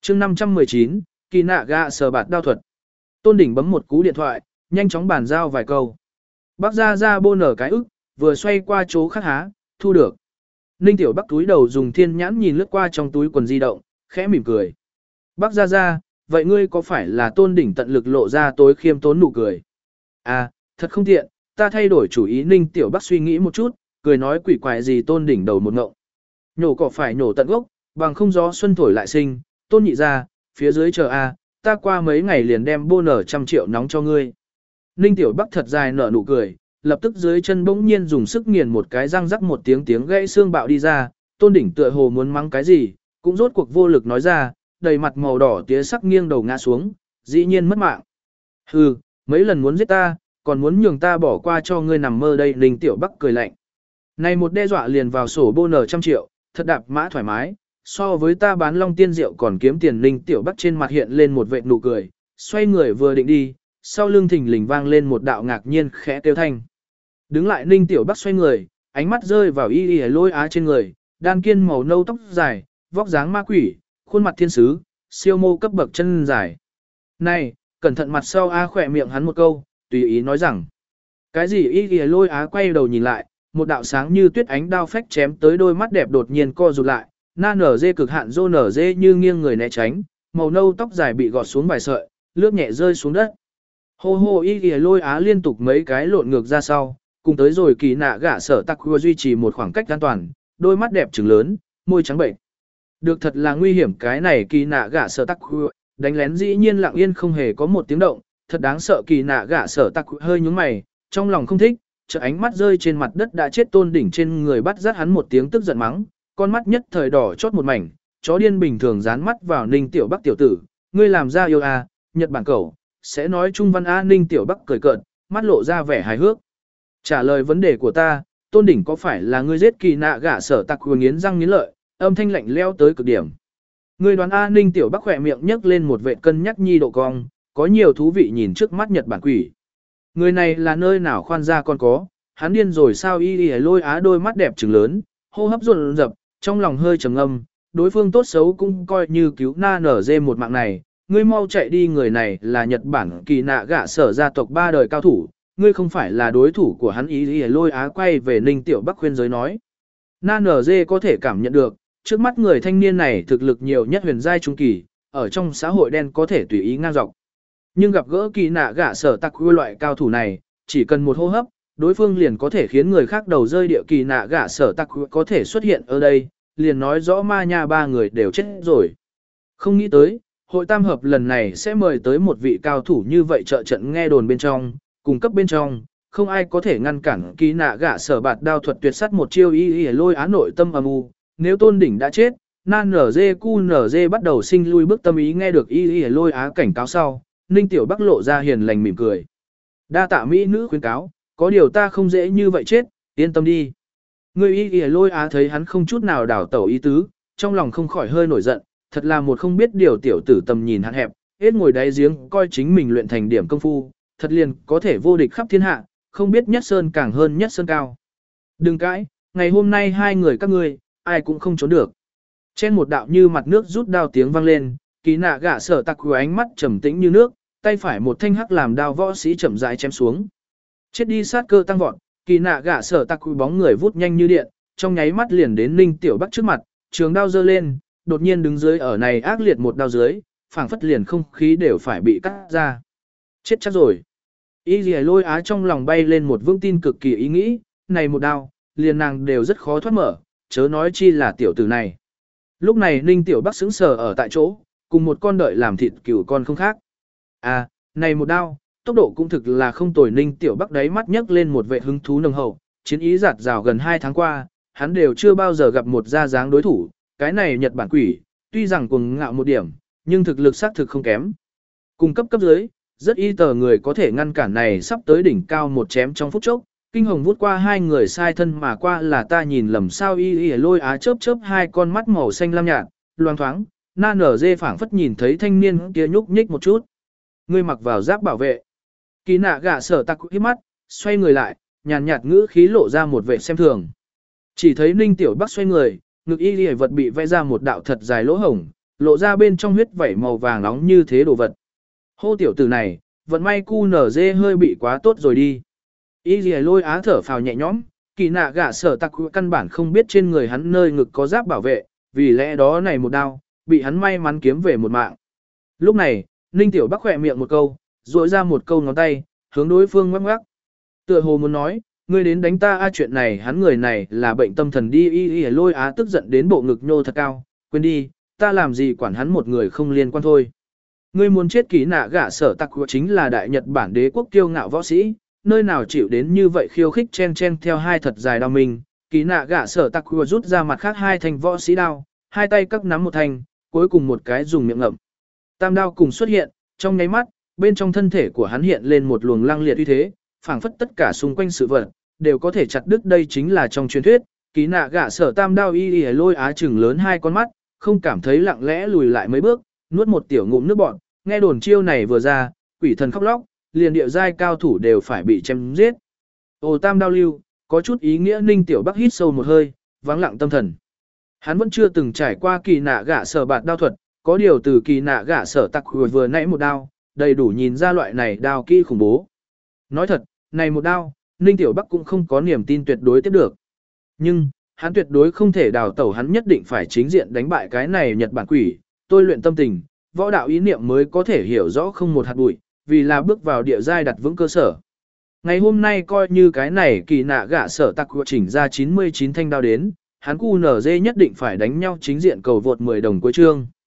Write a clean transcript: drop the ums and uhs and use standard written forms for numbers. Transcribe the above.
chương 519, kỳ nạ gạ sờ bạt đao thuật. Tôn Đỉnh bấm một cú điện thoại, nhanh chóng bàn giao vài câu. Bác ra ra bô nở cái ức, vừa xoay qua chỗ khác há, thu được. Ninh Tiểu Bắc túi đầu dùng thiên nhãn nhìn lướt qua trong túi quần di động, khẽ mỉm cười. Bác ra, vậy ngươi có phải là Tôn Đỉnh tận lực lộ ra tối khiêm tốn nụ cười? À, thật không tiện, ta thay đổi chủ ý. Ninh Tiểu Bắc suy nghĩ một chút, cười nói quỷ quái gì Tôn Đỉnh đầu một ngộng. Nhổ cỏ phải nhổ tận gốc, bằng không gió xuân thổi lại sinh, Tôn nhị ra, phía dưới chờ a, ta qua mấy ngày liền đem bô nở 100 triệu nóng cho ngươi. Ninh Tiểu Bắc thật dài nở nụ cười, lập tức dưới chân bỗng nhiên dùng sức nghiền một cái răng rắc một tiếng gãy xương bạo đi ra, Tôn Đỉnh tựa hồ muốn mắng cái gì, cũng rốt cuộc vô lực nói ra, đầy mặt màu đỏ tía sắc nghiêng đầu ngã xuống, dĩ nhiên mất mạng. Hừ, mấy lần muốn giết ta, còn muốn nhường ta bỏ qua cho ngươi nằm mơ đây. Ninh Tiểu Bắc cười lạnh. Này một đe dọa liền vào sổ bô nở 100 triệu, thật đạp mã thoải mái, so với ta bán long tiên rượu còn kiếm tiền. Ninh Tiểu Bắc trên mặt hiện lên một vệt nụ cười, xoay người vừa định đi, sau lưng thình lình vang lên một đạo ngạc nhiên khẽ kêu thanh. Đứng lại Ninh Tiểu Bắc xoay người, ánh mắt rơi vào y lôi á trên người, đan kiên màu nâu tóc dài, vóc dáng ma quỷ, khuôn mặt thiên sứ, siêu mô cấp bậc chân dài. Này, cẩn thận mặt sau á khỏe miệng hắn một câu, tùy ý nói rằng. Cái gì? Y lôi á quay đầu nhìn lại, một đạo sáng như tuyết ánh đao phách chém tới, đôi mắt đẹp đột nhiên co rụt lại, na nở dê cực hạn rô nở dê như nghiêng người né tránh, màu nâu tóc dài bị gọt xuống vài sợi, lướt nhẹ rơi xuống đất. Hô hô. Y lôi á liên tục mấy cái lộn ngược ra sau, cùng tới rồi kỳ nạ gạ sở tắc khua duy trì một khoảng cách an toàn, đôi mắt đẹp trừng lớn, môi trắng bệnh. Được thật là nguy hiểm cái này kỳ nạ gạ sở tắc khua, đánh lén dĩ nhiên lặng yên không hề có một tiếng động, thật đáng sợ. Kỳ nạ gạ sở tắc khua hơi nhúng mày, trong lòng không thích, chợt ánh mắt rơi trên mặt đất đã chết Tôn Đỉnh trên người, bắt rát hắn một tiếng tức giận mắng, con mắt nhất thời đỏ chót một mảnh, chó điên bình thường dán mắt vào Ninh Tiểu Bắc tiểu tử, ngươi làm ra yêu à, Nhật Bản cẩu, sẽ nói Trung Văn A. Ninh Tiểu Bắc cười cợt, mắt lộ ra vẻ hài hước. Trả lời vấn đề của ta, Tôn Đỉnh có phải là ngươi giết kỳ nạ gạ sở tặc khua, nghiến răng nghiến lợi, âm thanh lạnh leo tới cực điểm. Ngươi đoán A. Ninh Tiểu Bắc khỏe miệng nhấc lên một vệ cân nhắc nhi độ cong, có nhiều thú vị nhìn trước mắt Nhật Bản quỷ. Người này là nơi nào khoan ra còn có, hắn điên rồi sao? Y lôi á đôi mắt đẹp trừng lớn, hô hấp dồn dập, trong lòng hơi trầm ngâm, đối phương tốt xấu cũng coi như cứu na nở dê một mạng này, ngươi mau chạy đi. Người này là Nhật Bản kỳ nạ gạ sở gia tộc 3 đời cao thủ, ngươi không phải là đối thủ của hắn. Y lôi á quay về Ninh Tiểu Bắc khuyên giới nói. Na nở dê có thể cảm nhận được, trước mắt người thanh niên này thực lực nhiều nhất huyền giai trung kỳ, ở trong xã hội đen có thể tùy ý ngang dọc. Nhưng gặp gỡ kỳ nạ gạ sở tặc khua loại cao thủ này, chỉ cần một hô hấp, đối phương liền có thể khiến người khác đầu rơi địa. Kỳ nạ gạ sở tặc khua có thể xuất hiện ở đây, liền nói rõ ma nha 3 người đều chết rồi. Không nghĩ tới, hội tam hợp lần này sẽ mời tới một vị cao thủ như vậy. Trợ trận nghe đồn bên trong, cùng cấp bên trong, không ai có thể ngăn cản kỳ nạ gạ sở bạt đao thuật tuyệt sắt một chiêu. Y lôi á nội tâm âm u, nếu Tôn Đỉnh đã chết, nan nở dê cu nở dê bắt đầu sinh lui bước tâm ý. Nghe được y lôi á cảnh cáo sau, Ninh Tiểu Bắc lộ ra hiền lành mỉm cười. Đa tạ mỹ nữ khuyên cáo, có điều ta không dễ như vậy chết, yên tâm đi. Người y lôi á thấy hắn không chút nào đảo tẩu ý tứ, trong lòng không khỏi hơi nổi giận, thật là một không biết điều tiểu tử tầm nhìn hạn hẹp, hết ngồi đáy giếng coi chính mình luyện thành điểm công phu, thật liền có thể vô địch khắp thiên hạ, không biết nhất sơn càng hơn nhất sơn cao. Đừng cãi, ngày hôm nay hai người các ngươi, ai cũng không trốn được. Trên một đạo như mặt nước rút đao tiếng vang lên, kỳ nạ gạ sở tặc khua ánh mắt trầm tĩnh như nước, tay phải một thanh hắc làm đao võ sĩ chậm rãi chém xuống. Chết đi sát cơ tăng vọt, kỳ nạ gạ sở tặc khua bóng người vút nhanh như điện, trong nháy mắt liền đến Ninh Tiểu Bắc trước mặt, trường đao giơ lên, đột nhiên đứng dưới ở này ác liệt một đao dưới, phảng phất liền không khí đều phải bị cắt ra. Chết chắc rồi. Y lôi á trong lòng bay lên một vững tin cực kỳ ý nghĩ, này một đao, liền nàng đều rất khó thoát mở, chớ nói chi là tiểu tử này. Lúc này Ninh Tiểu Bắc sững sờ ở tại chỗ, cùng một con đợi làm thịt cừu con không khác. À, này một đao, tốc độ cũng thực là không tồi. Ninh Tiểu Bắc đáy mắt nhấc lên một vệ hứng thú nồng hậu, chiến ý giạt rào gần 2 tháng qua, hắn đều chưa bao giờ gặp một ra dáng đối thủ, cái này Nhật Bản quỷ, tuy rằng cuồng ngạo một điểm, nhưng thực lực xác thực không kém. Cùng cấp dưới, rất y tờ người có thể ngăn cản này sắp tới đỉnh cao một chém trong phút chốc, kinh hồng vút qua hai người sai thân mà qua. Là ta nhìn lầm sao? Y lôi á chớp chớp hai con mắt màu xanh lam nhạt, loang thoáng, na nở dê phảng phất nhìn thấy thanh niên kia nhúc nhích một chút. Ngươi mặc vào giáp bảo vệ. Kỳ nạ gạ sở tặc hít mắt, xoay người lại, nhàn nhạt ngữ khí lộ ra một vẻ xem thường. Chỉ thấy Ninh Tiểu Bắc xoay người, ngực y vật bị vẽ ra một đạo thật dài lỗ hổng, lộ ra bên trong huyết vảy màu vàng nóng như thế đồ vật. Hô tiểu tử này, vận may QNZ hơi bị quá tốt rồi đi. Y Lì Lôi Á thở phào nhẹ nhõm, kỳ nạ gạ sở tặc căn bản không biết trên người hắn nơi ngực có giáp bảo vệ, vì lẽ đó này một đao, bị hắn may mắn kiếm về một mạng. Lúc này, Ninh Tiểu Bắc khỏe miệng một câu, rỗi ra một câu ngón tay, hướng đối phương ngoắc ngoắc. Tựa hồ muốn nói, ngươi đến đánh ta chuyện này hắn người này là bệnh tâm thần đi. Y Lôi Á tức giận đến bộ ngực nhô thật cao, quên đi, ta làm gì quản hắn một người không liên quan thôi. Ngươi muốn chết kỳ nạ gạ sở tặc chính là đại Nhật Bản đế quốc kiêu ngạo võ sĩ, nơi nào chịu đến như vậy khiêu khích chen chen theo hai thật dài đao mình. Kỳ nạ gạ sở tặc rút ra mặt khác hai thanh võ sĩ đao, hai tay các nắm một thanh, cuối cùng một cái dùng miệng ngậm. Tam đao cùng xuất hiện, trong nháy mắt, bên trong thân thể của hắn hiện lên một luồng lăng liệt uy thế, phảng phất tất cả xung quanh sự vật đều có thể chặt đứt. Đây chính là trong truyền thuyết, kỳ nạ gạ sở tam đao. Y Lôi Á chừng lớn hai con mắt, không cảm thấy lặng lẽ lùi lại mấy bước, nuốt một tiểu ngụm nước bọt, nghe đồn chiêu này vừa ra, quỷ thần khóc lóc, liền địa giai cao thủ đều phải bị chém giết. Ồ tam đao lưu, có chút ý nghĩa. Ninh Tiểu Bắc hít sâu một hơi, vắng lặng tâm thần. Hắn vẫn chưa từng trải qua kỳ nạ gạ sở bạt đao thuật, có điều từ kỳ nạ gạ sở tặc vừa nãy một đao, đầy đủ nhìn ra loại này đao kỹ khủng bố. Nói thật, này một đao, Ninh Tiểu Bắc cũng không có niềm tin tuyệt đối tiếp được. Nhưng, hắn tuyệt đối không thể đào tẩu, hắn nhất định phải chính diện đánh bại cái này Nhật Bản quỷ. Tôi luyện tâm tình, võ đạo ý niệm mới có thể hiểu rõ không một hạt bụi, vì là bước vào địa giai đặt vững cơ sở. Ngày hôm nay coi như cái này kỳ nạ gạ sở tặc chỉnh ra 99 thanh đao đến, hắn QNZ nhất định phải đánh nhau chính diện cầu vượt 10 đồng cuối chương.